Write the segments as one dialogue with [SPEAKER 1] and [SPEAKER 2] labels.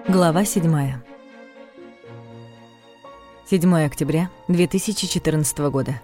[SPEAKER 1] Глава 7. 7 октября 2014 года,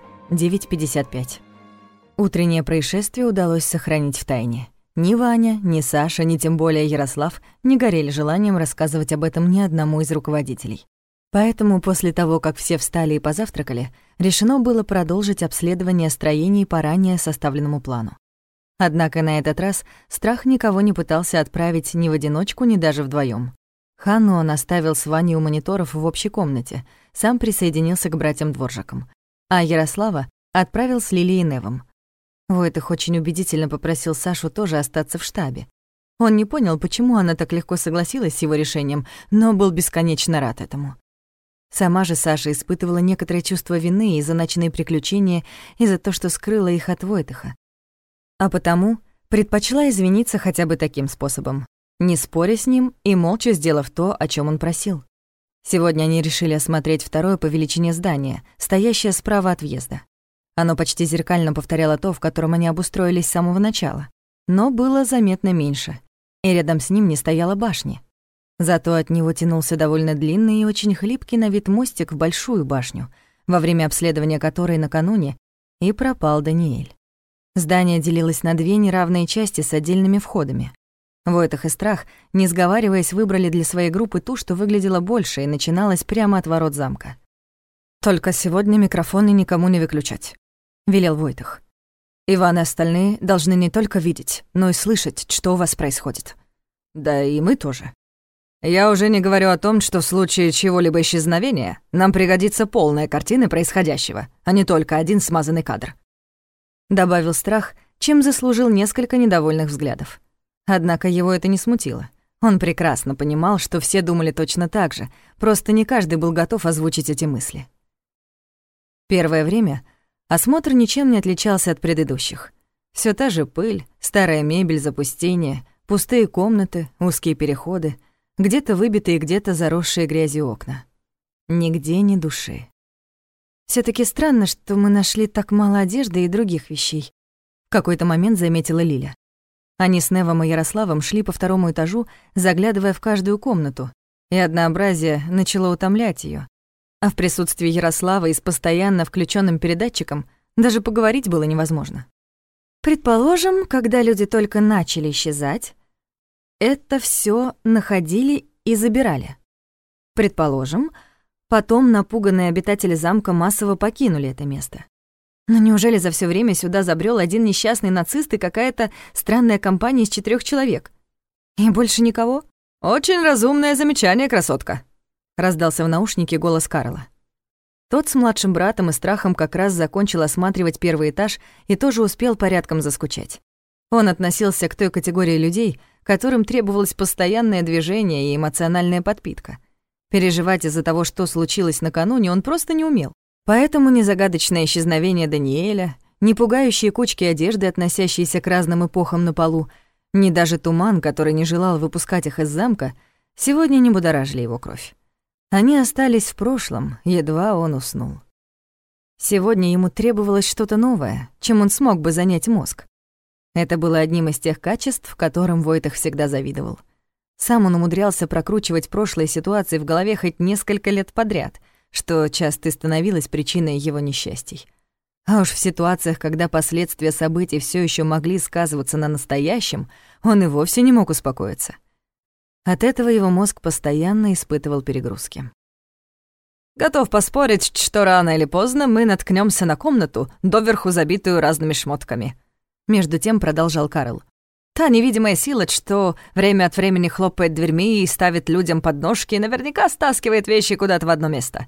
[SPEAKER 1] 9:55. Утреннее происшествие удалось сохранить в тайне. Ни Ваня, ни Саша, ни тем более Ярослав не горели желанием рассказывать об этом ни одному из руководителей. Поэтому после того, как все встали и позавтракали, решено было продолжить обследование строений по ранее составленному плану. Однако на этот раз Страх никого не пытался отправить ни в одиночку, ни даже вдвоем. Ханну он оставил с Ваней у мониторов в общей комнате, сам присоединился к братьям-дворжакам. А Ярослава отправил с Лилией и Невом. Войтых очень убедительно попросил Сашу тоже остаться в штабе. Он не понял, почему она так легко согласилась с его решением, но был бесконечно рад этому. Сама же Саша испытывала некоторое чувство вины из-за ночные приключения и за то, что скрыла их от Войтыха. А потому предпочла извиниться хотя бы таким способом, не споря с ним и молча сделав то, о чем он просил. Сегодня они решили осмотреть второе по величине здание, стоящее справа от въезда. Оно почти зеркально повторяло то, в котором они обустроились с самого начала, но было заметно меньше, и рядом с ним не стояла башни. Зато от него тянулся довольно длинный и очень хлипкий на вид мостик в большую башню, во время обследования которой накануне и пропал Даниэль. Здание делилось на две неравные части с отдельными входами. Войтых и Страх, не сговариваясь, выбрали для своей группы ту, что выглядела больше и начиналась прямо от ворот замка. «Только сегодня микрофоны никому не выключать», — велел Войтых. «Иван и остальные должны не только видеть, но и слышать, что у вас происходит. Да и мы тоже. Я уже не говорю о том, что в случае чьего-либо исчезновения нам пригодится полная картина происходящего, а не только один смазанный кадр», — добавил Страх, чем заслужил несколько недовольных взглядов. Однако его это не смутило. Он прекрасно понимал, что все думали точно так же, просто не каждый был готов озвучить эти мысли. Первое время осмотр ничем не отличался от предыдущих. Всё та же пыль, старая мебель, запустение, пустые комнаты, узкие переходы, где-то выбитые, где-то заросшие грязью окна. Нигде ни души. «Всё-таки странно, что мы нашли так мало одежды и других вещей», — в какой-то момент заметила Лиля. Они с Невом и Ярославом шли по второму этажу, заглядывая в каждую комнату, и однообразие начало утомлять её. А в присутствии Ярослава и с постоянно включённым передатчиком даже поговорить было невозможно. Предположим, когда люди только начали исчезать, это всё находили и забирали. Предположим, потом напуганные обитатели замка массово покинули это место. Но неужели за всё время сюда забрёл один несчастный нацист и какая-то странная компания из 4 человек? И больше никого? «Очень разумное замечание, красотка», — раздался в наушнике голос Карла. Тот с младшим братом и Страхом как раз закончил осматривать первый этаж и тоже успел порядком заскучать. Он относился к той категории людей, которым требовалось постоянное движение и эмоциональная подпитка. Переживать из-за того, что случилось накануне, он просто не умел. Поэтому ни загадочное исчезновение Даниэля, ни пугающие кучки одежды, относящиеся к разным эпохам на полу, ни даже туман, который не желал выпускать их из замка, сегодня не будоражили его кровь. Они остались в прошлом, едва он уснул. Сегодня ему требовалось что-то новое, чем он смог бы занять мозг. Это было одним из тех качеств, которым Войтых всегда завидовал. Сам он умудрялся прокручивать прошлые ситуации в голове хоть несколько лет подряд, что часто становилось причиной его несчастий. А уж в ситуациях, когда последствия событий всё ещё могли сказываться на настоящем, он и вовсе не мог успокоиться. От этого его мозг постоянно испытывал перегрузки. «Готов поспорить, что рано или поздно мы наткнёмся на комнату, доверху забитую разными шмотками», — между тем продолжал Карл. «Та невидимая сила, что время от времени хлопает дверьми и ставит людям подножки, наверняка стаскивает вещи куда-то в одно место».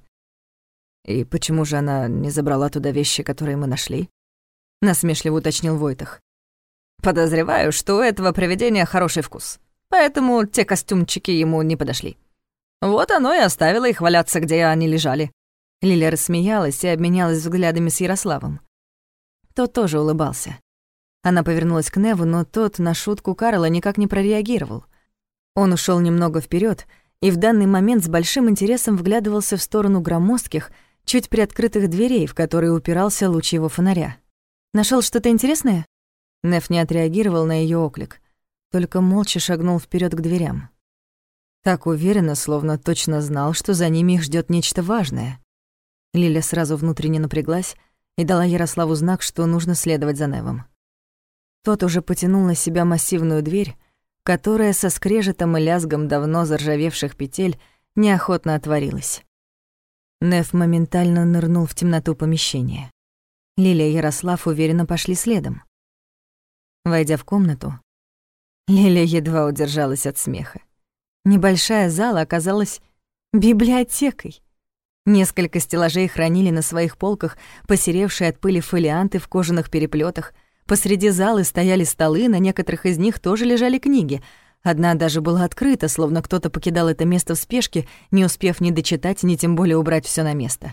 [SPEAKER 1] «И почему же она не забрала туда вещи, которые мы нашли?» — насмешливо уточнил Войтых. «Подозреваю, что у этого привидения хороший вкус, поэтому те костюмчики ему не подошли. Вот оно и оставило их валяться, где они лежали». Лиля рассмеялась и обменялась взглядами с Ярославом. Тот тоже улыбался. Она повернулась к Неву, но тот на шутку Карла никак не прореагировал. Он ушёл немного вперёд и в данный момент с большим интересом вглядывался в сторону громоздких, чуть приоткрытых дверей, в которые упирался луч его фонаря. «Нашёл что-то интересное?» Нев не отреагировал на её оклик, только молча шагнул вперёд к дверям. Так уверенно, словно точно знал, что за ними их ждёт нечто важное. Лиля сразу внутренне напряглась и дала Ярославу знак, что нужно следовать за Невом. Тот уже потянул на себя массивную дверь, которая со скрежетом и лязгом давно заржавевших петель неохотно отворилась. Нев моментально нырнул в темноту помещения. Лиля и Ярослав уверенно пошли следом. Войдя в комнату, Лиля едва удержалась от смеха. Небольшая зала оказалась библиотекой. Несколько стеллажей хранили на своих полках посеревшие от пыли фолианты в кожаных переплетах. Посреди залы стояли столы, на некоторых из них тоже лежали книги. Одна даже была открыта, словно кто-то покидал это место в спешке, не успев ни дочитать, ни тем более убрать все на место.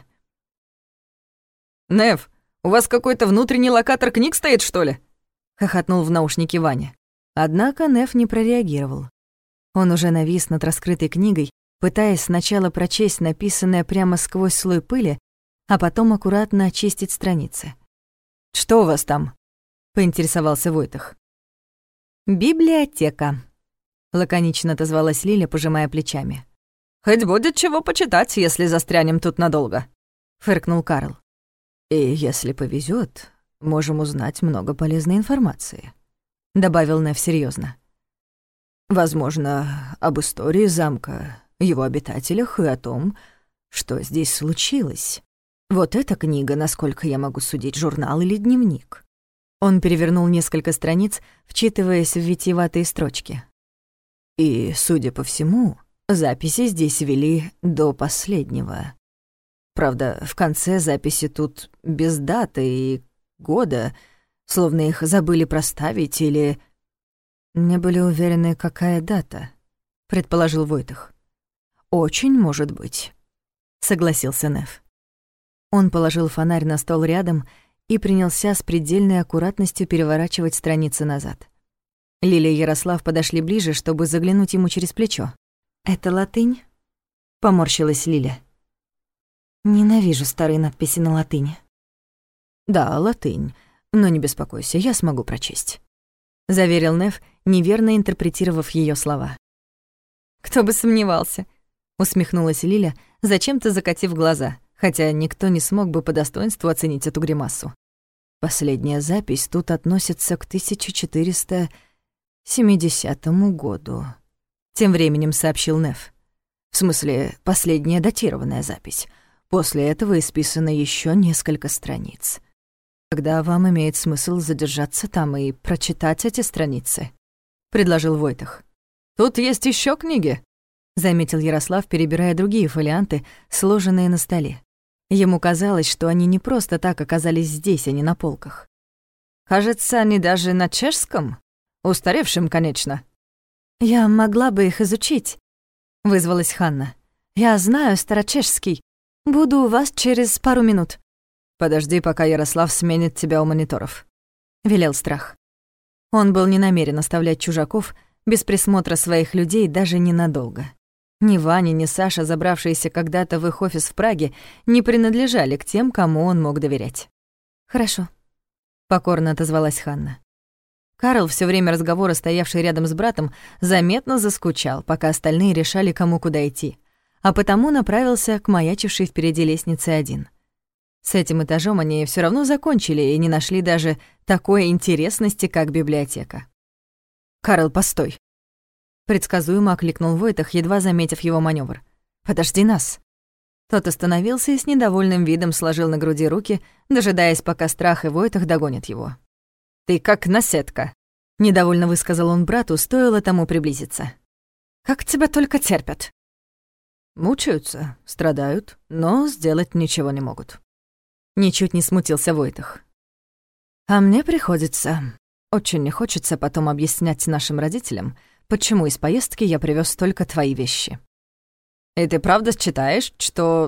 [SPEAKER 2] «Нев, у вас какой-то внутренний локатор книг стоит, что ли?»
[SPEAKER 1] — хохотнул в наушнике Ваня. Однако Нев не прореагировал. Он уже навис над раскрытой книгой, пытаясь сначала прочесть написанное прямо сквозь слой пыли, а потом аккуратно очистить страницы.
[SPEAKER 2] «Что у вас там?»
[SPEAKER 1] — поинтересовался Войтах. «Библиотека», — лаконично отозвалась Лиля, пожимая плечами.
[SPEAKER 2] «Хоть будет чего почитать, если застрянем тут надолго»,
[SPEAKER 1] — фыркнул Карл.
[SPEAKER 3] «И если повезет, можем узнать много полезной информации»,
[SPEAKER 1] — добавил Нев серьезно.
[SPEAKER 3] «Возможно, об истории замка, его обитателях и о том, что здесь случилось. Вот эта книга, насколько я могу судить, журнал или дневник».
[SPEAKER 1] Он перевернул несколько страниц, вчитываясь в витиеватые строчки.
[SPEAKER 3] «И, судя по всему, записи здесь вели до последнего. Правда, в конце записи тут без даты и года, словно их забыли проставить или...»
[SPEAKER 1] «Не были уверены, какая дата», — предположил Войтах.
[SPEAKER 3] «Очень может быть»,
[SPEAKER 1] — согласился Нев. Он положил фонарь на стол рядом и принялся с предельной аккуратностью переворачивать страницы назад. Лиля и Ярослав подошли ближе, чтобы заглянуть ему через плечо. «Это латынь?» — поморщилась Лиля. «Ненавижу старые надписи на латыни».
[SPEAKER 3] «Да, латынь, но не беспокойся, я смогу прочесть»,
[SPEAKER 1] — заверил Нев, неверно интерпретировав её слова. «Кто бы сомневался», — усмехнулась Лиля, зачем-то закатив глаза, хотя никто не смог бы по достоинству оценить эту гримасу.
[SPEAKER 3] «Последняя запись тут относится к 1470 году»,
[SPEAKER 1] — тем временем сообщил Нев.
[SPEAKER 3] «В смысле, последняя датированная запись. После этого исписано ещё несколько страниц. Тогда вам имеет смысл задержаться там и прочитать эти страницы»,
[SPEAKER 1] — предложил Войтах.
[SPEAKER 2] «Тут есть ещё книги»,
[SPEAKER 1] — заметил Ярослав, перебирая другие фолианты, сложенные на столе. Ему казалось, что они не просто так оказались здесь, а не на полках.
[SPEAKER 2] «Кажется, они даже на чешском. Устаревшем, конечно».
[SPEAKER 1] «Я могла бы их изучить», — вызвалась Ханна. «Я знаю старочешский. Буду у вас через пару минут».
[SPEAKER 2] «Подожди, пока Ярослав сменит тебя у мониторов»,
[SPEAKER 1] — велел Страх. Он был не намерен оставлять чужаков без присмотра своих людей даже ненадолго. Ни Ваня, ни Саша, забравшиеся когда-то в их офис в Праге, не принадлежали к тем, кому он мог доверять. «Хорошо», — покорно отозвалась Ханна. Карл, всё время разговора стоявший рядом с братом, заметно заскучал, пока остальные решали, кому куда идти, а потому направился к маячившей впереди лестнице один. С этим этажом они всё равно закончили и не нашли даже такой интересности, как библиотека.
[SPEAKER 2] «Карл, постой!»
[SPEAKER 1] Предсказуемо окликнул Войтах, едва заметив его манёвр.
[SPEAKER 2] «Подожди нас!»
[SPEAKER 1] Тот остановился и с недовольным видом сложил на груди руки, дожидаясь, пока Страх и Войтах догонят его.
[SPEAKER 2] «Ты как наседка!»
[SPEAKER 1] — недовольно высказал он брату, стоило тому приблизиться.
[SPEAKER 2] «Как тебя только терпят!»
[SPEAKER 3] «Мучаются, страдают, но сделать ничего не могут».
[SPEAKER 1] Ничуть не смутился Войтах.
[SPEAKER 3] «А мне приходится. Очень не хочется потом объяснять нашим родителям, почему из поездки я привёз только твои вещи».
[SPEAKER 2] «И ты правда считаешь, что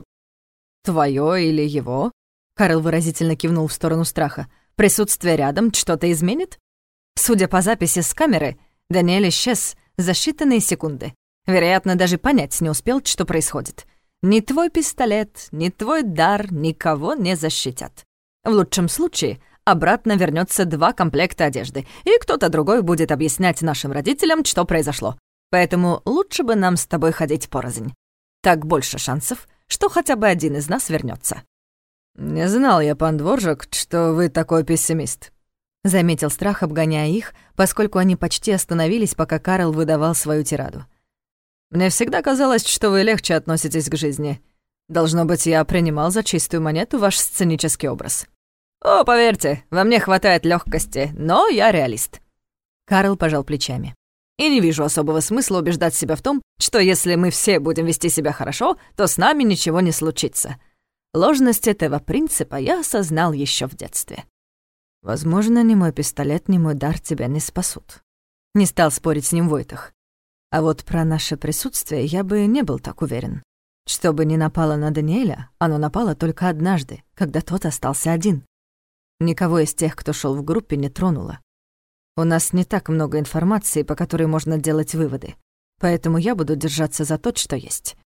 [SPEAKER 2] твоё или его?»
[SPEAKER 1] Карл выразительно кивнул в сторону Страха.
[SPEAKER 2] «Присутствие рядом что-то изменит? Судя по записи с камеры, Даниэль исчез за считанные секунды. Вероятно, даже понять не успел, что происходит. Ни твой пистолет, ни твой дар никого не защитят. В лучшем случае обратно вернётся 2 комплекта одежды, и кто-то другой будет объяснять нашим родителям, что произошло. Поэтому лучше бы нам с тобой ходить порознь. Так больше шансов, что хотя бы один из нас вернется.
[SPEAKER 3] «Не знал я, пан Дворжак, что вы такой пессимист», — заметил Страх, обгоняя их, поскольку они почти остановились, пока Карл выдавал свою тираду. «Мне всегда казалось, что вы легче относитесь к жизни. Должно быть, я принимал за чистую монету ваш сценический образ».
[SPEAKER 2] «О, поверьте, во мне хватает легкости, но я реалист».
[SPEAKER 3] Карл пожал плечами.
[SPEAKER 2] «И не вижу особого смысла убеждать себя в том, что если мы все будем вести себя хорошо, то с нами ничего не случится. Ложность этого принципа я осознал еще в детстве».
[SPEAKER 3] «Возможно, ни мой пистолет, ни мой дар тебя не спасут». Не стал спорить с ним Войтах. А вот про наше присутствие я бы не был так уверен. Что бы ни напало на Даниэля, оно напало только однажды, когда тот остался один. Никого из тех, кто шел в группе, не тронуло. У нас не так много информации, по которой можно делать выводы, поэтому я буду держаться за тот, что есть.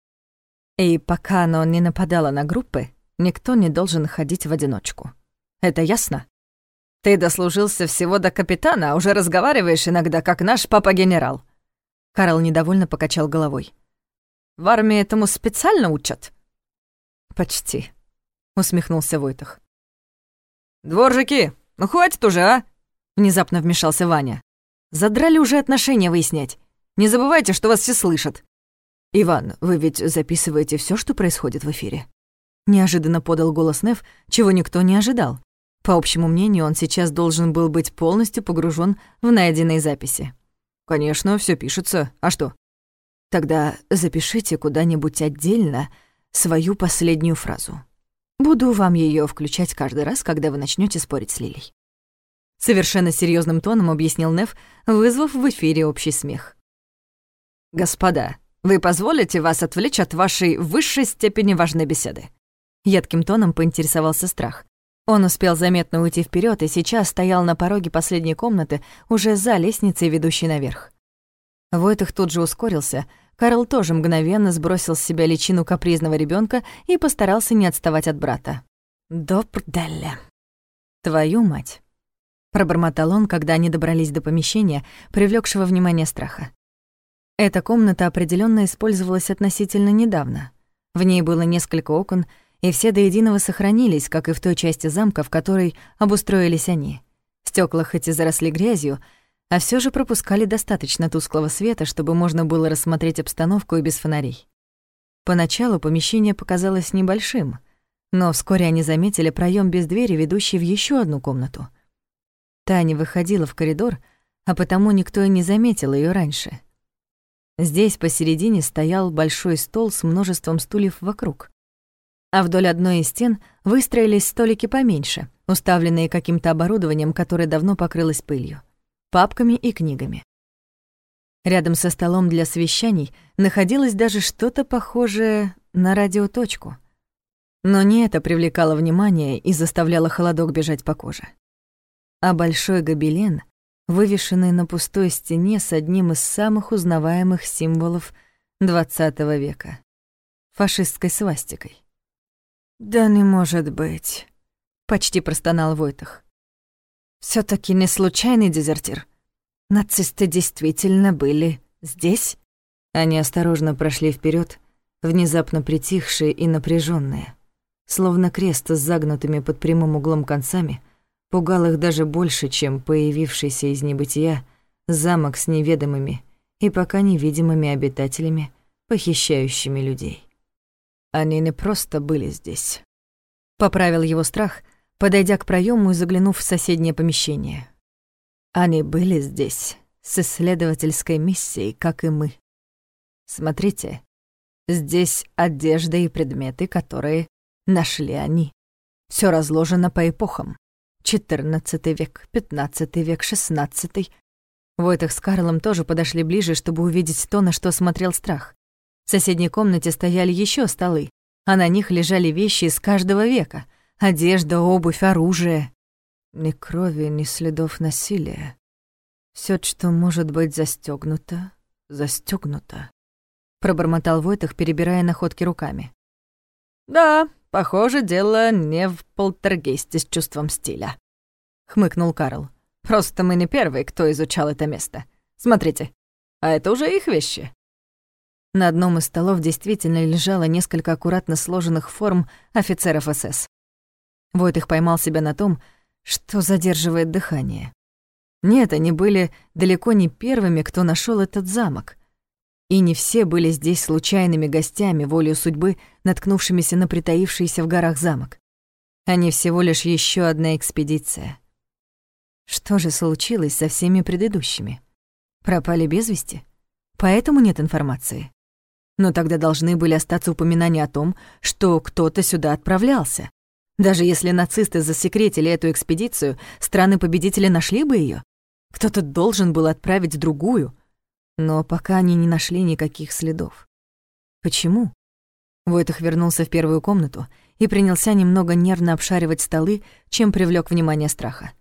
[SPEAKER 3] И пока оно не нападало на группы, никто не должен ходить в одиночку. Это ясно?
[SPEAKER 2] Ты дослужился всего до капитана, а уже разговариваешь иногда, как наш папа-генерал.
[SPEAKER 3] Карл недовольно покачал головой.
[SPEAKER 2] В армии этому специально учат?
[SPEAKER 3] Почти, усмехнулся Войтах.
[SPEAKER 2] Дворжаки, ну хватит уже, а?
[SPEAKER 3] Внезапно вмешался Ваня.
[SPEAKER 2] Задрали уже отношения выяснять. Не забывайте, что вас все слышат.
[SPEAKER 3] Иван, вы ведь записываете все, что происходит в эфире? Неожиданно подал голос Нев, чего никто не ожидал. По общему мнению, он сейчас должен был быть полностью погружен в найденные записи.
[SPEAKER 2] Конечно, все пишется. А что?
[SPEAKER 3] Тогда запишите куда-нибудь отдельно свою последнюю фразу. Буду вам ее включать каждый раз, когда вы начнете спорить с Лилей. Совершенно серьезным тоном объяснил Нев, вызвав в эфире общий смех.
[SPEAKER 2] «Господа, вы позволите вас отвлечь от вашей высшей степени важной беседы?»
[SPEAKER 3] Едким тоном поинтересовался Страх. Он успел заметно уйти вперед и сейчас стоял на пороге последней комнаты, уже за лестницей, ведущей наверх. Войтах тут же ускорился, Карл тоже мгновенно сбросил с себя личину капризного ребенка и постарался не отставать от брата. «Добрделля! Твою мать!» — пробормотал он, когда они добрались до помещения, привлекшего внимание Страха. Эта комната определенно использовалась относительно недавно. В ней было несколько окон, и все до единого сохранились, как и в той части замка, в которой обустроились они. Стекла хоть и заросли грязью, а все же пропускали достаточно тусклого света, чтобы можно было рассмотреть обстановку и без фонарей. Поначалу помещение показалось небольшим, но вскоре они заметили проем без двери, ведущий в еще одну комнату. Та не выходила в коридор, а потому никто и не заметил ее раньше. Здесь посередине стоял большой стол с множеством стульев вокруг, а вдоль одной из стен выстроились столики поменьше, уставленные каким-то оборудованием, которое давно покрылось пылью, папками и книгами. Рядом со столом для совещаний находилось даже что-то похожее на радиоточку. Но не это привлекало внимание и заставляло холодок бежать по коже, а большой гобелен, вывешенный на пустой стене с одним из самых узнаваемых символов XX века — фашистской свастикой. «Да не может быть», — почти простонал Войтах. «Всё-таки не случайный дезертир. Нацисты действительно были здесь?» Они осторожно прошли вперёд, внезапно притихшие и напряжённые. Словно крест с загнутыми под прямым углом концами пугал их даже больше, чем появившийся из небытия замок с неведомыми и пока невидимыми обитателями, похищающими людей. Они не просто были здесь. Поправил его Страх, подойдя к проему и заглянув в соседнее помещение. Они были здесь с исследовательской миссией, как и мы. Смотрите, здесь одежда и предметы, которые нашли они. Всё разложено по эпохам. 14 век, 15 век, 16. Войтах с Карлом тоже подошли ближе, чтобы увидеть то, на что смотрел Страх. В соседней комнате стояли еще столы, а на них лежали вещи из каждого века. Одежда, обувь, оружие. Ни крови, ни следов насилия. Всё, что может быть застёгнуто, застёгнуто. Пробормотал Войтах, перебирая находки руками.
[SPEAKER 2] «Да, похоже, дело не в полтергейсте с чувством стиля», — хмыкнул Карл. «Просто мы не первые, кто изучал это место. Смотрите, А это уже их вещи».
[SPEAKER 1] На одном из столов действительно лежало несколько аккуратно сложенных форм офицеров СС. Войтых поймал себя на том, что задерживает дыхание. Нет, они были далеко не первыми, кто нашел этот замок. И не все были здесь случайными гостями, волею судьбы, наткнувшимися на притаившийся в горах замок. Они всего лишь еще одна экспедиция. Что же случилось со всеми предыдущими? Пропали без вести? Поэтому нет информации. Но тогда должны были остаться упоминания о том, что кто-то сюда отправлялся. Даже если нацисты засекретили эту экспедицию, страны-победители нашли бы ее. Кто-то должен был отправить другую. Но пока они не нашли никаких следов. Почему? Войтых вернулся в первую комнату и принялся немного нервно обшаривать столы, чем привлёк внимание Страха.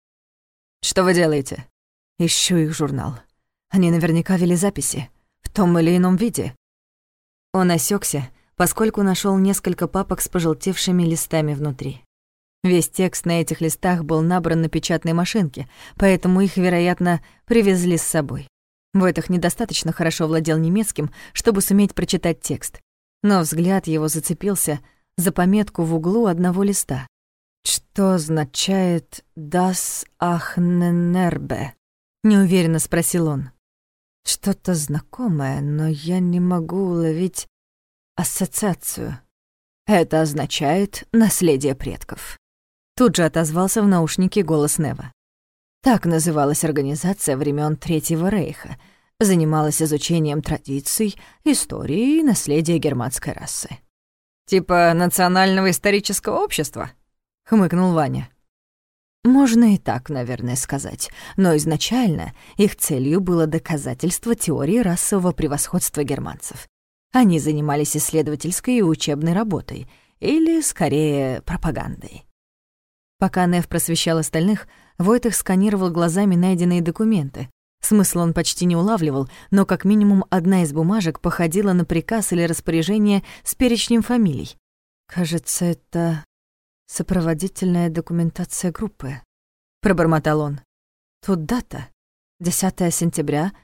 [SPEAKER 2] «Что вы делаете?»
[SPEAKER 1] «Ищу их журнал. Они наверняка вели записи, в том или ином виде». Он осекся, поскольку нашел несколько папок с пожелтевшими листами внутри. Весь текст на этих листах был набран на печатной машинке, поэтому их, вероятно, привезли с собой. Войтых недостаточно хорошо владел немецким, чтобы суметь прочитать текст, но взгляд его зацепился за пометку в углу одного листа. «Что означает «das Ахненербе»?» — неуверенно спросил он. «Что-то знакомое, но я не могу уловить ассоциацию. Это означает «наследие предков». Тут же отозвался в наушнике голос Нева. Так называлась организация времен Третьего Рейха, занималась изучением традиций, истории и наследия германской расы.
[SPEAKER 2] «Типа национального исторического общества?» — хмыкнул Ваня.
[SPEAKER 1] Можно и так, наверное, сказать, но изначально их целью было доказательство теории расового превосходства германцев. Они занимались исследовательской и учебной работой, или, скорее, пропагандой. Пока Нев просвещал остальных, Войтых сканировал глазами найденные документы. Смысл он почти не улавливал, но как минимум одна из бумажек походила на приказ или распоряжение с перечнем фамилий. «Кажется, это сопроводительная документация группы», — пробормотал он. «Тут дата — 10 сентября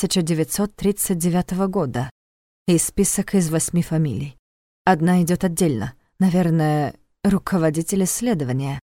[SPEAKER 1] 1939 года и список из 8 фамилий. Одна идет отдельно, наверное, руководитель исследования.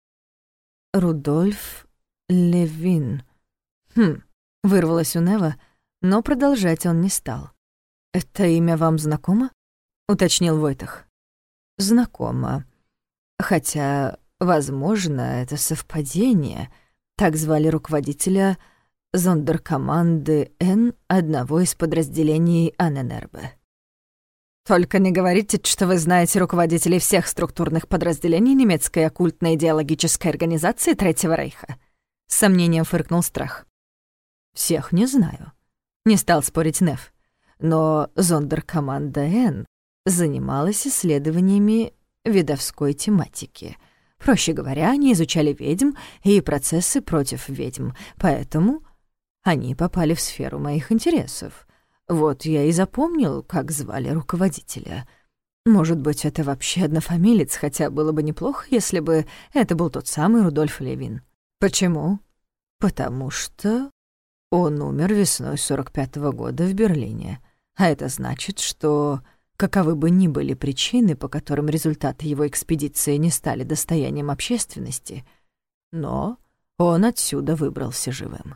[SPEAKER 1] Рудольф Левин. Вырвалось у Нева, но продолжать он не стал. «Это имя вам знакомо?» — уточнил Войтых. «Знакомо. Хотя, возможно, это совпадение. Так звали руководителя зондеркоманды Н одного из подразделений Анненербе».
[SPEAKER 2] «Только не говорите, что вы знаете руководителей всех структурных подразделений немецкой оккультно-идеологической организации Третьего Рейха», — с сомнением фыркнул Страх.
[SPEAKER 1] «Всех не знаю», — не стал спорить Нев. «Но зондеркоманда Н занималась исследованиями ведовской тематики. Проще говоря, они изучали ведьм и процессы против ведьм, поэтому они попали в сферу моих интересов. Вот я и запомнил, как звали руководителя. Может быть, это вообще однофамилец, хотя было бы неплохо, если бы это был тот самый Рудольф Левин. Почему? Потому что он умер весной 45-го года в Берлине. А это значит, что, каковы бы ни были причины, по которым результаты его экспедиции не стали достоянием общественности, но он отсюда выбрался живым.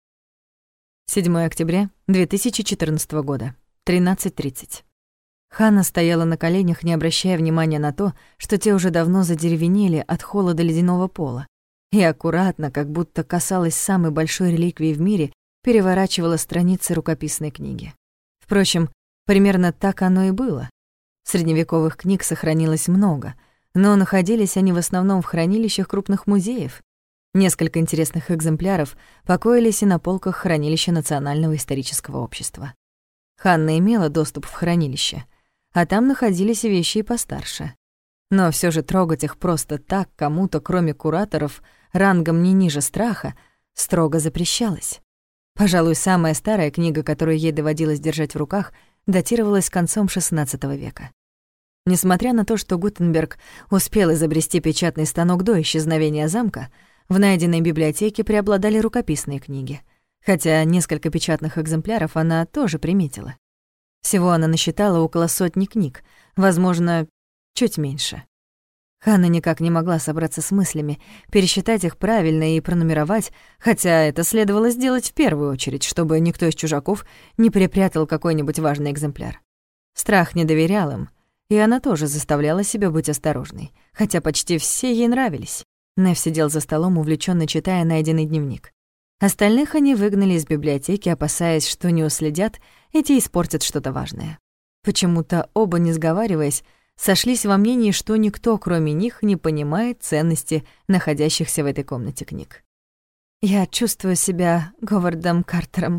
[SPEAKER 1] 7 октября 2014 года, 13:30. Ханна стояла на коленях, не обращая внимания на то, что те уже давно задеревенели от холода ледяного пола, и аккуратно, как будто касалась самой большой реликвии в мире, переворачивала страницы рукописной книги. Впрочем, примерно так оно и было. Средневековых книг сохранилось много, но находились они в основном в хранилищах крупных музеев. Несколько интересных экземпляров покоились и на полках хранилища Национального исторического общества. Ханна имела доступ в хранилище, а там находились и вещи и постарше. Но всё же трогать их просто так кому-то, кроме кураторов, рангом не ниже Страха, строго запрещалось. Пожалуй, самая старая книга, которую ей доводилось держать в руках, датировалась концом XVI века. Несмотря на то, что Гутенберг успел изобрести печатный станок до исчезновения замка, в найденной библиотеке преобладали рукописные книги. Хотя несколько печатных экземпляров она тоже приметила. Всего она насчитала около 100 книг, возможно, чуть меньше. Ханна никак не могла собраться с мыслями, пересчитать их правильно и пронумеровать, хотя это следовало сделать в первую очередь, чтобы никто из чужаков не перепрятал какой-нибудь важный экземпляр. Страх не доверял им, и она тоже заставляла себя быть осторожной, хотя почти все ей нравились. Нев сидел за столом, увлечённо читая найденный дневник. Остальных они выгнали из библиотеки, опасаясь, что не уследят, и те испортят что-то важное. Почему-то оба, не сговариваясь, сошлись во мнении, что никто, кроме них, не понимает ценности находящихся в этой комнате книг. «Я чувствую себя Говардом Картером»,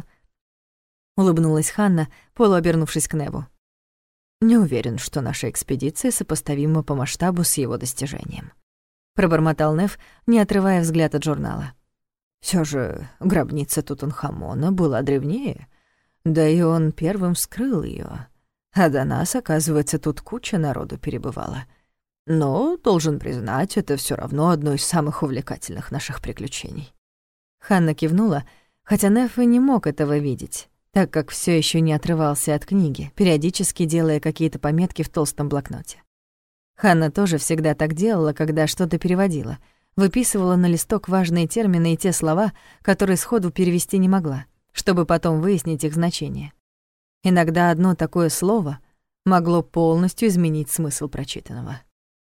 [SPEAKER 1] — улыбнулась Ханна, полуобернувшись к Неву. «Не уверен, что наша экспедиция сопоставима по масштабу с его достижением», — пробормотал Нев, не отрывая взгляд от журнала. «Всё же гробница Тутанхамона была древнее, да и он первым вскрыл её. А до нас, оказывается, тут куча народу перебывала. Но, должен признать, это всё равно одно из самых увлекательных наших приключений». Ханна кивнула, хотя Неф и не мог этого видеть, так как всё ещё не отрывался от книги, периодически делая какие-то пометки в толстом блокноте. Ханна тоже всегда так делала, когда что-то переводила, выписывала на листок важные термины и те слова, которые сходу перевести не могла, чтобы потом выяснить их значение. Иногда одно такое слово могло полностью изменить смысл прочитанного.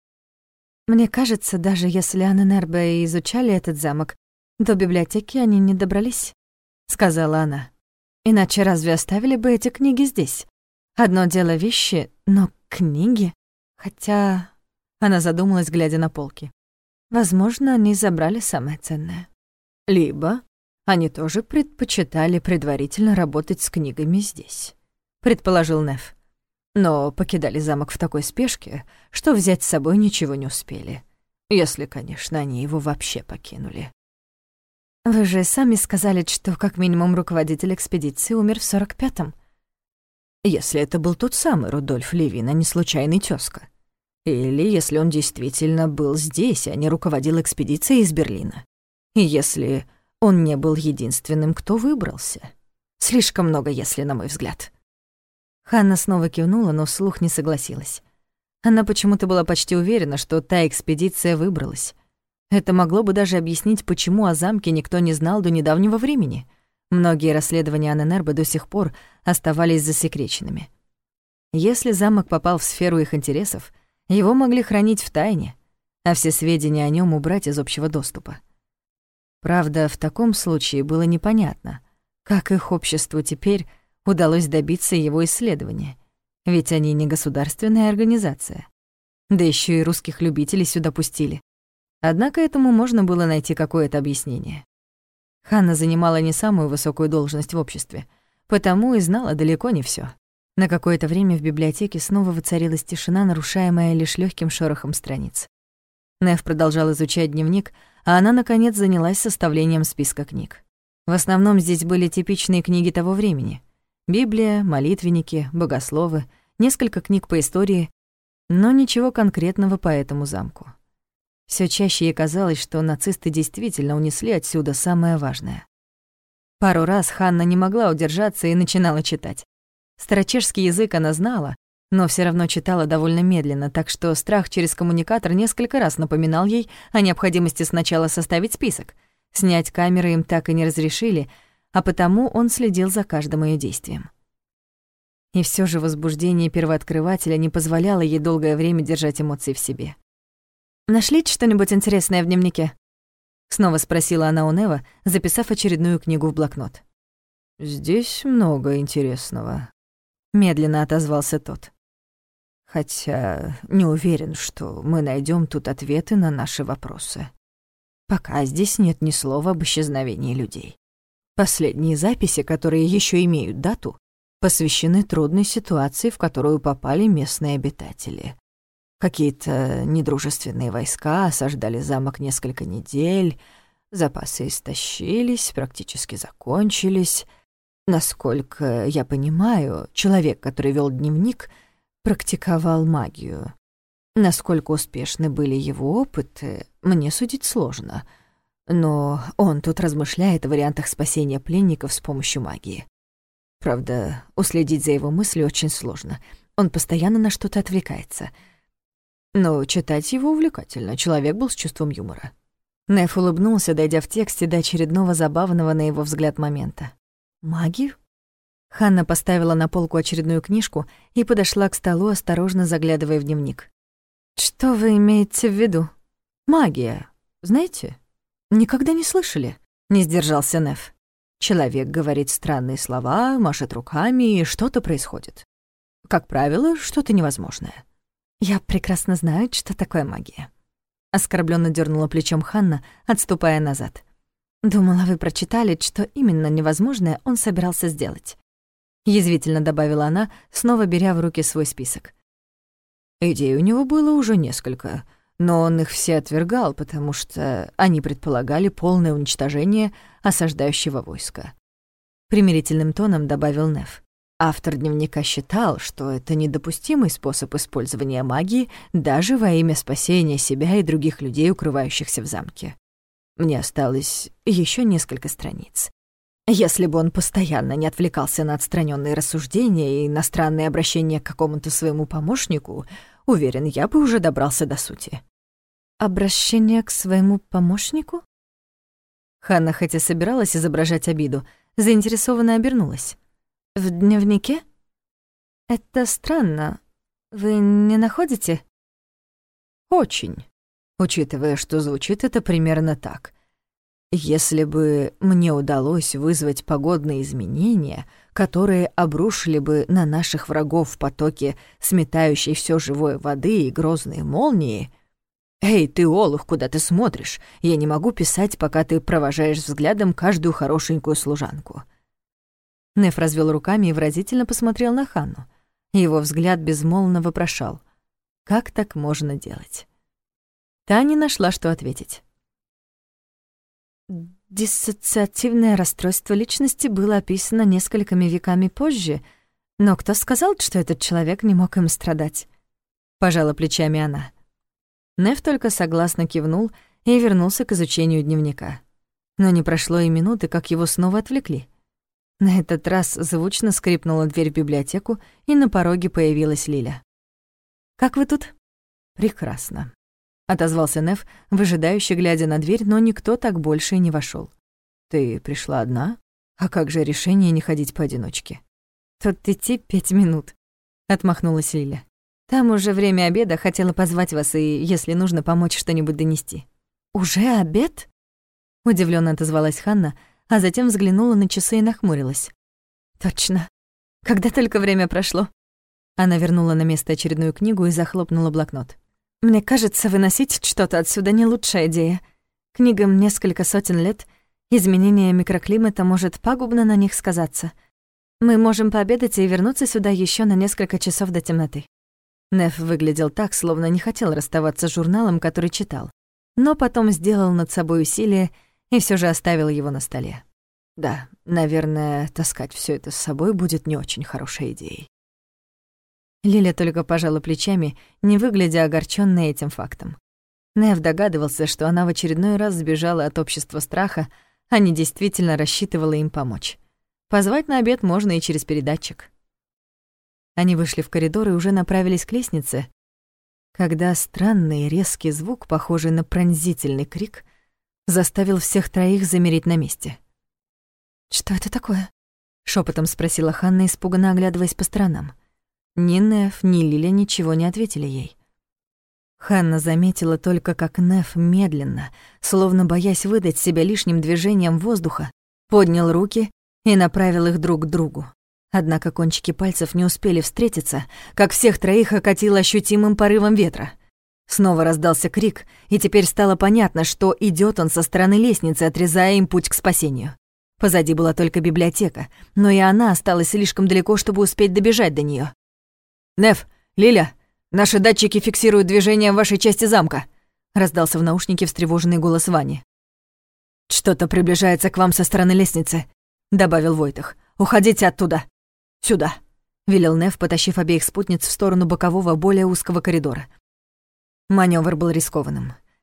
[SPEAKER 1] «Мне кажется, даже если Анненербе и изучали этот замок, до библиотеки они не добрались», — сказала она. «Иначе разве оставили бы эти книги здесь? Одно дело вещи, но книги? Хотя...» Она задумалась, глядя на полки. «Возможно, они забрали самое ценное. Либо они тоже предпочитали предварительно работать с книгами здесь», — предположил Нев. «Но покидали замок в такой спешке, что взять с собой ничего не успели. Если, конечно, они его вообще покинули». «Вы же сами сказали, что как минимум руководитель экспедиции умер в 45-м». «Если это был тот самый Рудольф Левин, а не случайный тёзка. Или если он действительно был здесь, а не руководил экспедицией из Берлина. И если он не был единственным, кто выбрался. Слишком много «если», на мой взгляд». Ханна снова кивнула, но вслух не согласилась. Она почему-то была почти уверена, что та экспедиция выбралась. Это могло бы даже объяснить, почему о замке никто не знал до недавнего времени. Многие расследования Анненербе до сих пор оставались засекреченными. Если замок попал в сферу их интересов, его могли хранить в тайне, а все сведения о нём убрать из общего доступа. Правда, в таком случае было непонятно, как их обществу теперь удалось добиться его исследования, ведь они не государственная организация. Да ещё и русских любителей сюда пустили. Однако этому можно было найти какое-то объяснение. Ханна занимала не самую высокую должность в обществе, потому и знала далеко не всё. На какое-то время в библиотеке снова воцарилась тишина, нарушаемая лишь лёгким шорохом страниц. Нев продолжал изучать дневник, а она, наконец, занялась составлением списка книг. В основном здесь были типичные книги того времени. Библия, молитвенники, богословы, несколько книг по истории, но ничего конкретного по этому замку. Всё чаще ей казалось, что нацисты действительно унесли отсюда самое важное. Пару раз Ханна не могла удержаться и начинала читать. Старочешский язык она знала, но всё равно читала довольно медленно, так что страх через коммуникатор несколько раз напоминал ей о необходимости сначала составить список. Снять камеры им так и не разрешили, а потому он следил за каждым её действием. И всё же возбуждение первооткрывателя не позволяло ей долгое время держать эмоции в себе. «Нашли что-нибудь интересное в дневнике?» — снова спросила она у Нева, записав очередную книгу в блокнот.
[SPEAKER 3] «Здесь много интересного», — медленно отозвался тот. «Хотя не уверен, что мы найдём тут ответы на наши вопросы. Пока здесь нет ни слова об исчезновении людей. Последние записи, которые ещё имеют дату, посвящены трудной ситуации, в которую попали местные обитатели. Какие-то недружественные войска осаждали замок несколько недель, запасы истощились, практически закончились. Насколько я понимаю, человек, который вёл дневник, практиковал магию. Насколько успешны были его опыты, мне судить сложно. но он тут размышляет о вариантах спасения пленников с помощью магии. Правда, уследить за его мыслью очень сложно. Он постоянно на что-то отвлекается. Но читать его увлекательно. Человек был с чувством юмора.
[SPEAKER 1] Неф улыбнулся, дойдя в тексте до очередного забавного, на его взгляд, момента. «Магию?» Ханна поставила на полку очередную книжку и подошла к столу, осторожно заглядывая в дневник. «Что вы имеете в виду? Магия, знаете? Никогда не слышали?» — не сдержался Неф. «Человек говорит странные слова, машет руками, и что-то происходит. Как правило, что-то невозможное». «Я прекрасно знаю, что такое магия». Оскорбленно дернула плечом Ханна, отступая назад. «Думала, вы прочитали, что именно невозможное он собирался сделать». Язвительно добавила она, снова беря в руки свой список.
[SPEAKER 3] Идей у него было уже несколько, но он их все отвергал, потому что они предполагали полное уничтожение осаждающего войска. Примирительным тоном добавил Неф. Автор дневника считал, что это недопустимый способ использования магии даже во имя спасения себя и других людей, укрывающихся в замке. Мне осталось еще несколько страниц. Если бы он постоянно не отвлекался на отстранённые рассуждения и на странные обращения к какому-то своему помощнику, уверен, я бы уже добрался до сути.
[SPEAKER 1] «Обращение к своему помощнику?» Ханна, хоть и собиралась изображать обиду, заинтересованно обернулась. «В дневнике? Это странно. Вы не находите?»
[SPEAKER 3] «Очень, учитывая, что звучит это примерно так. Если бы мне удалось вызвать погодные изменения, которые обрушили бы на наших врагов потоки сметающей всё живое воды и грозные молнии... Эй, ты, олух, куда ты смотришь? Я не могу писать, пока ты провожаешь взглядом каждую хорошенькую служанку».
[SPEAKER 1] Неф развел руками и выразительно посмотрел на Ханну. Его взгляд безмолвно вопрошал: как так можно делать? Та не нашла, что ответить. Диссоциативное расстройство личности было описано несколькими веками позже, но кто сказал, что этот человек не мог им страдать? Пожала плечами она. Неф только согласно кивнул и вернулся к изучению дневника. Но не прошло и минуты, как его снова отвлекли. На этот раз звучно скрипнула дверь в библиотеку, и на пороге появилась Лиля. «Как вы тут?» «Прекрасно», — отозвался Неф, выжидающе глядя на дверь, но никто так больше и не вошёл.
[SPEAKER 3] «Ты пришла одна? А как же решение не ходить поодиночке?»
[SPEAKER 1] «Тут идти 5 минут», — отмахнулась Лиля. «Там уже время обеда, хотела позвать вас и, если нужно, помочь что-нибудь донести». «Уже обед?» — удивлённо отозвалась Ханна, а затем взглянула на часы и нахмурилась. «Точно. Когда только время прошло». Она вернула на место очередную книгу и захлопнула блокнот. «Мне кажется, выносить что-то отсюда не лучшая идея. Книгам несколько сотен лет, изменение микроклимата может пагубно на них сказаться. Мы можем пообедать и вернуться сюда ещё на несколько часов до темноты». Неф выглядел так, словно не хотел расставаться с журналом, который читал, но потом сделал над собой усилие и всё же оставил его на столе.
[SPEAKER 3] «Да, наверное, таскать всё это с собой будет не очень хорошей идеей».
[SPEAKER 1] Лиля только пожала плечами, не выглядя огорчённой этим фактом. Неф догадывался, что она в очередной раз сбежала от общества страха, а не действительно рассчитывала им помочь. Позвать на обед можно и через передатчик. Они вышли в коридор и уже направились к лестнице, когда странный резкий звук, похожий на пронзительный крик, заставил всех троих замереть на месте. «Что это такое?» — шёпотом спросила Ханна, испуганно оглядываясь по сторонам. Ни Неф, ни Лиля ничего не ответили ей. Ханна заметила только, как Неф медленно, словно боясь выдать себя лишним движением воздуха, поднял руки и направил их друг к другу. Однако кончики пальцев не успели встретиться, как всех троих окатило ощутимым порывом ветра. Снова раздался крик, и теперь стало понятно, что идёт он со стороны лестницы, отрезая им путь к спасению. Позади была только библиотека, но и она осталась слишком далеко, чтобы успеть добежать до неё. «Неф, Лиля, наши датчики фиксируют движение в вашей части замка», — раздался в наушнике встревоженный голос Вани. «Что-то приближается к вам со стороны лестницы», — добавил Войтах. «Уходите оттуда. Сюда», — велел Неф, потащив обеих спутниц в сторону бокового, более узкого коридора. Манёвр был рискованным.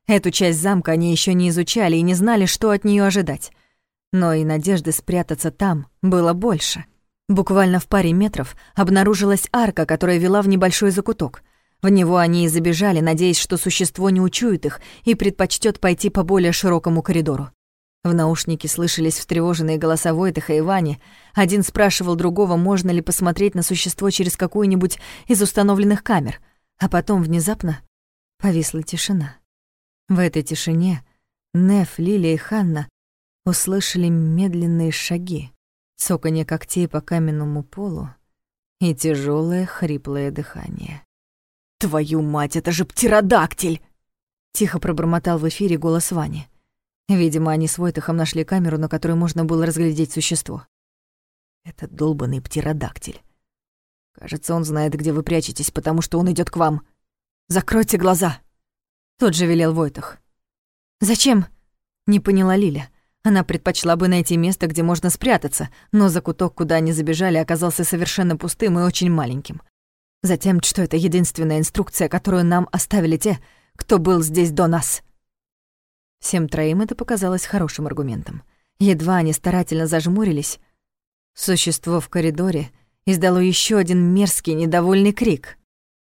[SPEAKER 1] Эту часть замка они еще не изучали и не знали, что от нее ожидать. Но и надежды спрятаться там было больше. Буквально в паре метров обнаружилась арка, которая вела в небольшой закуток. В него они и забежали, надеясь, что существо не учует их и предпочтет пойти по более широкому коридору. В наушнике слышались встревоженные голоса Войтаха и Вани. Один спрашивал другого, можно ли посмотреть на существо через какую-нибудь из установленных камер. А потом внезапно повисла тишина. В этой тишине Неф, Лилия и Ханна услышали медленные шаги, цоканье когтей по каменному полу и тяжелое хриплое дыхание.
[SPEAKER 3] «Твою мать, это же птеродактиль!»
[SPEAKER 1] Тихо пробормотал в эфире голос Вани. Видимо, они с Войтахом нашли камеру, на которой можно было разглядеть существо.
[SPEAKER 3] «Это долбанный птеродактиль. Кажется, он знает, где вы прячетесь, потому что он идет к вам. Закройте глаза!»
[SPEAKER 1] Тут же велел Войтах. «Зачем?» — не поняла Лиля. Она предпочла бы найти место, где можно спрятаться, но закуток, куда они забежали, оказался совершенно пустым и очень маленьким. Затем, что это единственная инструкция, которую нам оставили те, кто был здесь до нас. Всем троим это показалось хорошим аргументом. Едва они старательно зажмурились, существо в коридоре издало еще один мерзкий, недовольный крик.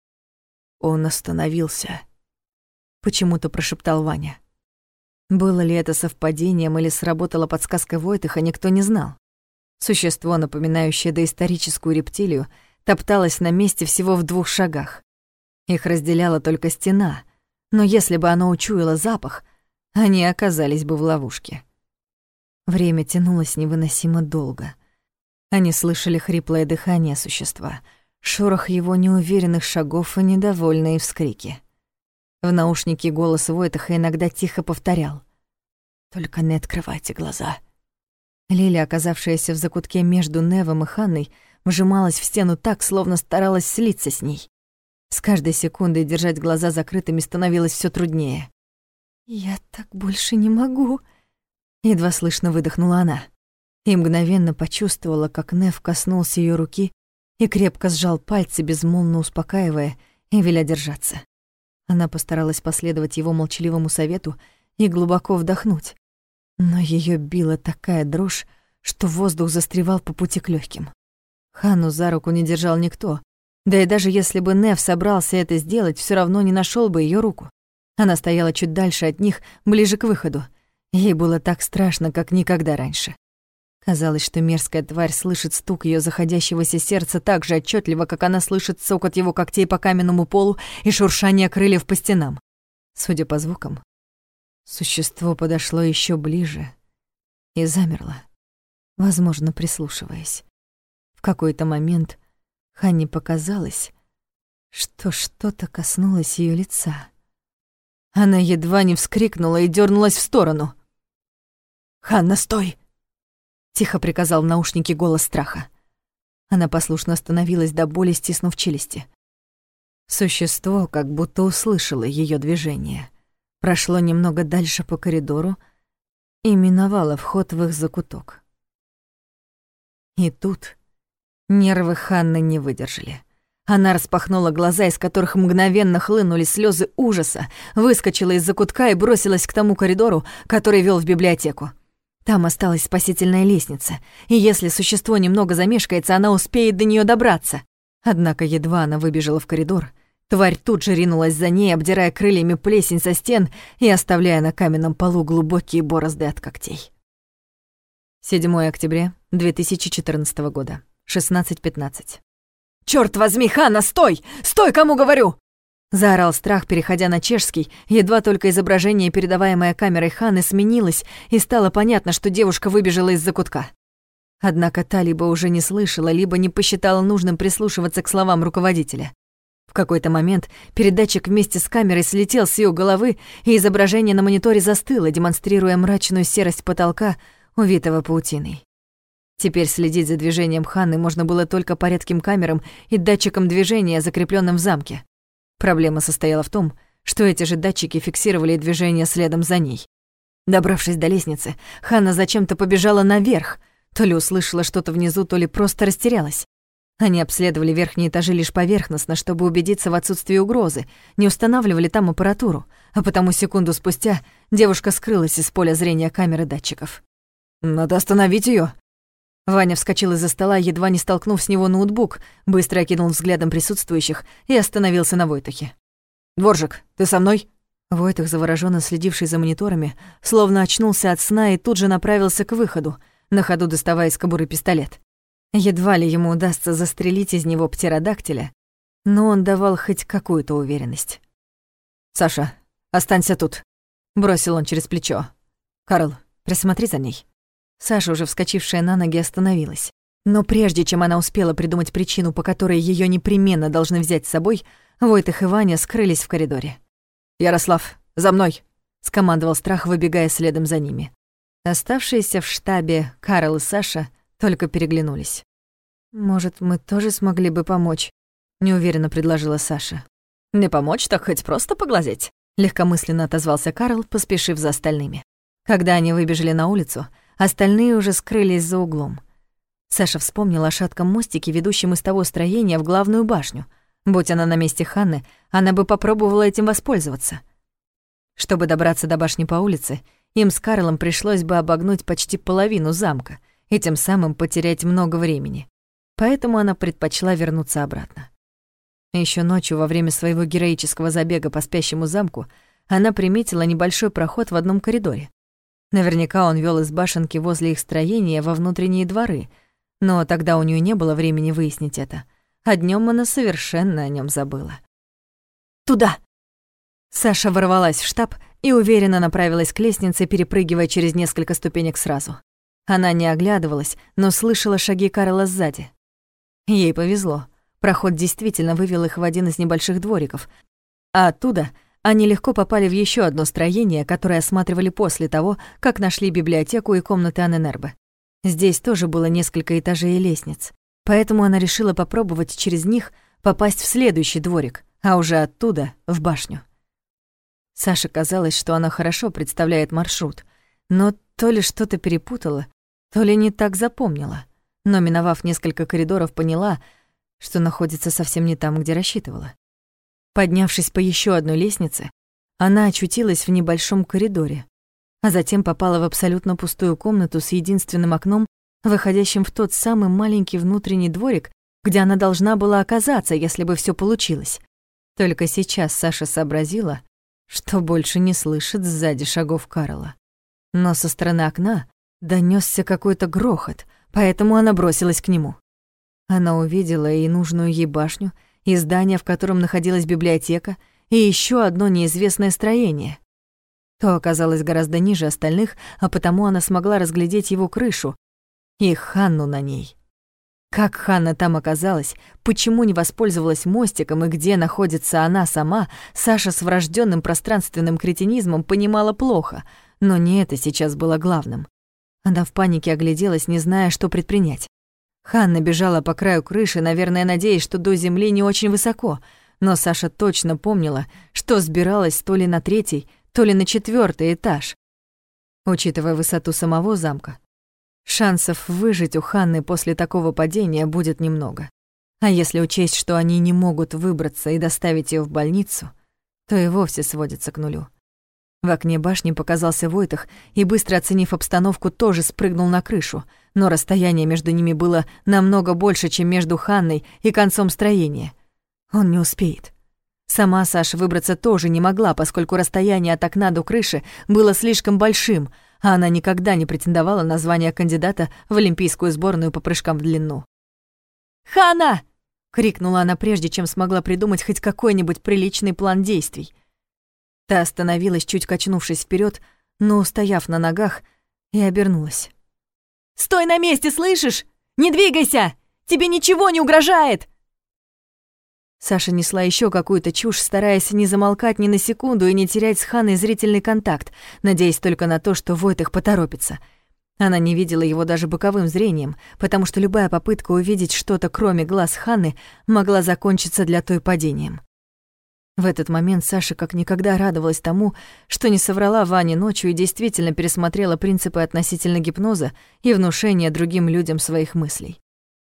[SPEAKER 3] «Он остановился», — почему-то прошептал Ваня.
[SPEAKER 1] Было ли это совпадением или сработала подсказка Войтаха, никто не знал. Существо, напоминающее доисторическую рептилию, топталось на месте всего в 2 шагах. Их разделяла только стена, но если бы оно учуяло запах, они оказались бы в ловушке. Время тянулось невыносимо долго. Они слышали хриплое дыхание существа, шорох его неуверенных шагов и недовольные вскрики. В наушнике голос Войтаха иногда тихо повторял: «Только не открывайте глаза». Лиля, оказавшаяся в закутке между Невом и Ханной, вжималась в стену так, словно старалась слиться с ней. С каждой секундой держать глаза закрытыми становилось все труднее. «Я так больше не могу», — едва слышно выдохнула она. И мгновенно почувствовала, как Нев коснулся ее руки и крепко сжал пальцы, безмолвно успокаивая и веля держаться. Она постаралась последовать его молчаливому совету и глубоко вдохнуть. Но ее била такая дрожь, что воздух застревал по пути к легким. Ханну за руку не держал никто. Да и даже если бы Нев собрался это сделать, все равно не нашел бы ее руку. Она стояла чуть дальше от них, ближе к выходу. Ей было так страшно, как никогда раньше. Казалось, что мерзкая тварь слышит стук ее заходящегося сердца так же отчетливо, как она слышит цокот его когтей по каменному полу и шуршание крыльев по стенам. Судя по звукам, существо подошло еще ближе и замерло, возможно, прислушиваясь. В какой-то момент Ханне показалось, что что-то коснулось ее лица. Она едва не вскрикнула и дернулась в сторону.
[SPEAKER 3] «Ханна, стой!»
[SPEAKER 1] — тихо приказал в наушнике голос страха. Она послушно остановилась, до боли стиснув челюсти. Существо как будто услышало ее движение, прошло немного дальше по коридору и миновало вход в их закуток. И тут нервы Ханны не выдержали. Она распахнула глаза, из которых мгновенно хлынули слезы ужаса, выскочила из закутка и бросилась к тому коридору, который вел в библиотеку. Там осталась спасительная лестница, и если существо немного замешкается, она успеет до нее добраться. Однако едва она выбежала в коридор, тварь тут же ринулась за ней, обдирая крыльями плесень со стен и оставляя на каменном полу глубокие борозды от когтей. 7 октября 2014 года, 16:15.
[SPEAKER 3] «Чёрт возьми, Ханна, стой! Стой, кому говорю!»
[SPEAKER 1] Заорал страх, переходя на чешский, едва только изображение, передаваемое камерой Ханны, сменилось, и стало понятно, что девушка выбежала из закутка. Однако та либо уже не слышала, либо не посчитала нужным прислушиваться к словам руководителя. В какой-то момент передатчик вместе с камерой слетел с ее головы, и изображение на мониторе застыло, демонстрируя мрачную серость потолка, увитого паутиной. Теперь следить за движением Ханны можно было только по редким камерам и датчикам движения, закрепленным в замке. Проблема состояла в том, что эти же датчики фиксировали движение следом за ней. Добравшись до лестницы, Ханна зачем-то побежала наверх, то ли услышала что-то внизу, то ли просто растерялась. Они обследовали верхние этажи лишь поверхностно, чтобы убедиться в отсутствии угрозы, не устанавливали там аппаратуру, а потому секунду спустя девушка скрылась из поля зрения камеры датчиков. «Надо остановить её!» Ваня вскочил из-за стола, едва не столкнув с него ноутбук, быстро окинул взглядом присутствующих и остановился на Войтахе. «Дворжик, ты со мной?» Войтах, заворожённо следивший за мониторами, словно очнулся от сна и тут же направился к выходу, на ходу доставая из кобуры пистолет. Едва ли ему удастся застрелить из него птеродактиля, но он давал хоть какую-то уверенность. «Саша, останься тут», — бросил он через плечо. «Карл, присмотри за ней». Саша, уже вскочившая на ноги, остановилась. Но прежде чем она успела придумать причину, по которой её непременно должны взять с собой, Войтах и Ваня скрылись в коридоре. «Ярослав, за мной!» — скомандовал Страх, выбегая следом за ними. Оставшиеся в штабе Карл и Саша только переглянулись. «Может, мы тоже смогли бы помочь?» — неуверенно предложила Саша. «Не помочь, так хоть просто поглазеть», — легкомысленно отозвался Карл, поспешив за остальными. Когда они выбежали на улицу, остальные уже скрылись за углом. Саша вспомнила о шатком мостике, ведущем из того строения в главную башню. Будь она на месте Ханны, она бы попробовала этим воспользоваться. Чтобы добраться до башни по улице, им с Карлом пришлось бы обогнуть почти половину замка и тем самым потерять много времени. Поэтому она предпочла вернуться обратно. Ещё ночью, во время своего героического забега по спящему замку, она приметила небольшой проход в одном коридоре. Наверняка он вёл из башенки возле их строения во внутренние дворы, но тогда у неё не было времени выяснить это, а днём она совершенно о нём забыла. «Туда!» Саша ворвалась в штаб и уверенно направилась к лестнице, перепрыгивая через несколько ступенек сразу. Она не оглядывалась, но слышала шаги Карла сзади. Ей повезло. Проход действительно вывел их в один из небольших двориков, а оттуда они легко попали в ещё одно строение, которое осматривали после того, как нашли библиотеку и комнаты Анненербе. Здесь тоже было несколько этажей и лестниц, поэтому она решила попробовать через них попасть в следующий дворик, а уже оттуда — в башню. Саше казалось, что она хорошо представляет маршрут, но то ли что-то перепутала, то ли не так запомнила, но, миновав несколько коридоров, поняла, что находится совсем не там, где рассчитывала. Поднявшись по ещё одной лестнице, она очутилась в небольшом коридоре, а затем попала в абсолютно пустую комнату с единственным окном, выходящим в тот самый маленький внутренний дворик, где она должна была оказаться, если бы всё получилось. Только сейчас Саша сообразила, что больше не слышит сзади шагов Карла. Но со стороны окна донёсся какой-то грохот, поэтому она бросилась к нему. Она увидела и нужную ей башню, и здание, в котором находилась библиотека, и ещё одно неизвестное строение. То оказалось гораздо ниже остальных, а потому она смогла разглядеть его крышу и Ханну на ней. Как Ханна там оказалась, почему не воспользовалась мостиком и где находится она сама, Саша с врожденным пространственным кретинизмом понимала плохо, но не это сейчас было главным. Она в панике огляделась, не зная, что предпринять. Ханна бежала по краю крыши, наверное, надеясь, что до земли не очень высоко, но Саша точно помнила, что сбиралась то ли на 3-й, то ли на 4-й этаж. Учитывая высоту самого замка, шансов выжить у Ханны после такого падения будет немного. А если учесть, что они не могут выбраться и доставить её в больницу, то и вовсе сводится к нулю. В окне башни показался Войтах и, быстро оценив обстановку, тоже спрыгнул на крышу, но расстояние между ними было намного больше, чем между Ханной и концом строения. Он не успеет. Сама Саша выбраться тоже не могла, поскольку расстояние от окна до крыши было слишком большим, а она никогда не претендовала на звание кандидата в олимпийскую сборную по прыжкам в длину. «Ханна!» — крикнула она, прежде чем смогла придумать хоть какой-нибудь приличный план действий. Та остановилась, чуть качнувшись вперёд, но устояв на ногах, и обернулась. «Стой на месте, слышишь? Не двигайся! Тебе ничего не угрожает!» Саша несла ещё какую-то чушь, стараясь не замолкать ни на секунду и не терять с Ханной зрительный контакт, надеясь только на то, что Войтах поторопится. Она не видела его даже боковым зрением, потому что любая попытка увидеть что-то, кроме глаз Ханны, могла закончиться для той падением. В этот момент Саша как никогда радовалась тому, что не соврала Ване ночью и действительно пересмотрела принципы относительно гипноза и внушения другим людям своих мыслей.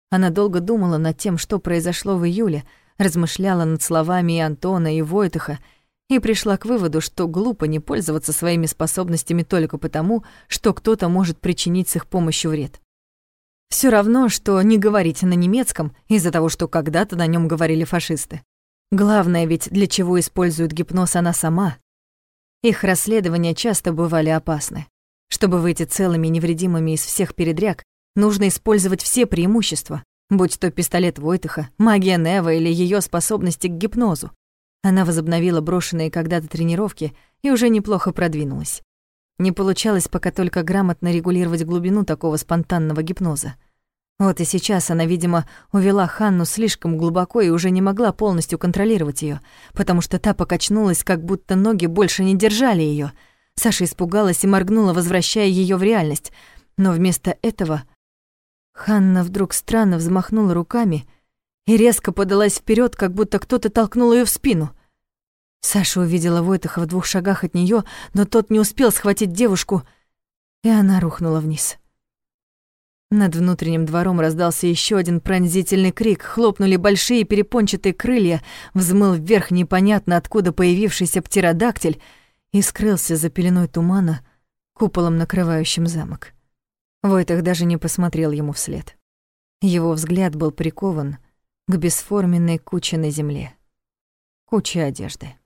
[SPEAKER 1] Она долго думала над тем, что произошло в июле, размышляла над словами и Антона, и Войтаха, и пришла к выводу, что глупо не пользоваться своими способностями только потому, что кто-то может причинить с их помощью вред. Всё равно, что не говорить на немецком из-за того, что когда-то на нём говорили фашисты. Главное ведь, для чего использует гипноз она сама. Их расследования часто бывали опасны. Чтобы выйти целыми и невредимыми из всех передряг, нужно использовать все преимущества, будь то пистолет Войтаха, магия Нева или её способности к гипнозу. Она возобновила брошенные когда-то тренировки и уже неплохо продвинулась. Не получалось пока только грамотно регулировать глубину такого спонтанного гипноза. Вот и сейчас она, видимо, увела Ханну слишком глубоко и уже не могла полностью контролировать её, потому что та покачнулась, как будто ноги больше не держали её. Саша испугалась и моргнула, возвращая её в реальность, но вместо этого Ханна вдруг странно взмахнула руками и резко подалась вперёд, как будто кто-то толкнул её в спину. Саша увидела Войтаха в 2 шагах от неё, но тот не успел схватить девушку, и она рухнула вниз. Над внутренним двором раздался ещё один пронзительный крик, хлопнули большие перепончатые крылья, взмыл вверх непонятно откуда появившийся птеродактиль и скрылся за пеленой тумана, куполом накрывающим замок. Войтах даже не посмотрел ему вслед. Его взгляд был прикован к бесформенной куче на земле. Куче одежды.